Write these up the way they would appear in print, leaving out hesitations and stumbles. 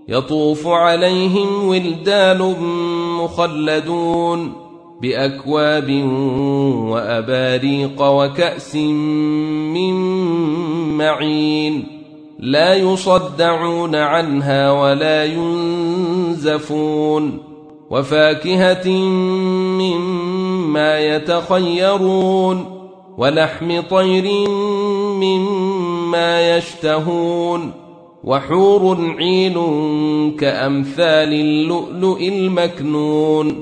يطوف عليهم ولدان مخلدون بأكواب وأباريق وكأس من معين لا يصدعون عنها ولا ينزفون وفاكهة مما يتخيرون ولحم طير مما يشتهون وحور عين كأمثال اللؤلؤ المكنون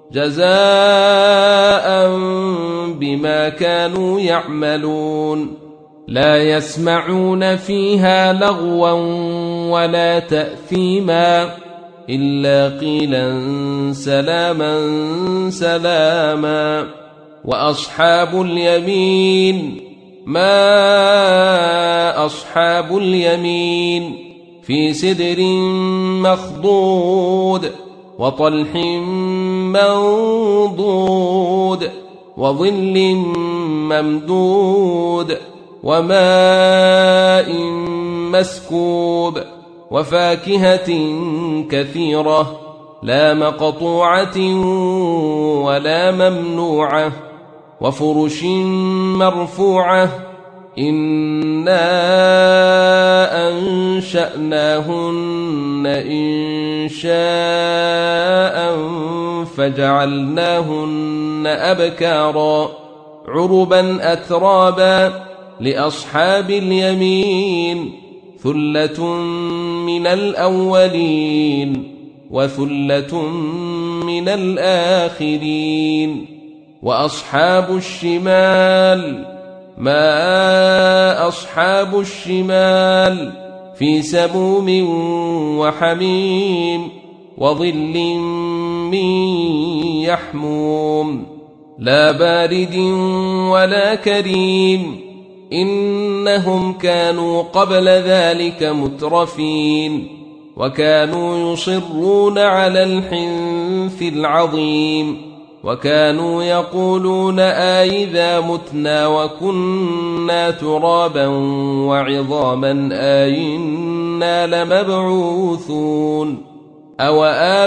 جزاء بما كانوا يعملون لا يسمعون فيها لغوا ولا تأثيما إلا قيلا سلاما سلاما وأصحاب اليمين ما أصحاب اليمين في سدر مخضود وطلح منضود وظل ممدود وماء مسكوب وفاكهة كثيرة لا مقطوعة ولا ممنوعة وفرش مرفوعة إنا أنشأناهن إنشاء فجعلناهن أبكارا عربا أترابا لأصحاب اليمين ثلة من الأولين وثلة من الآخرين وأصحاب الشمال ما أصحاب الشمال في سموم وحميم وظل من يحموم لا بارد ولا كريم إنهم كانوا قبل ذلك مترفين وكانوا يصرون على الحنث العظيم وكانوا يقولون أئذا متنا وكنا ترابا وعظاما أئنا لمبعوثون أو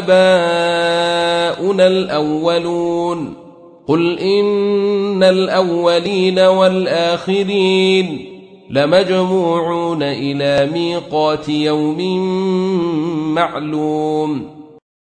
آباؤنا الأولون قل إن الأولين والآخرين لمجموعون إلى ميقات يوم معلوم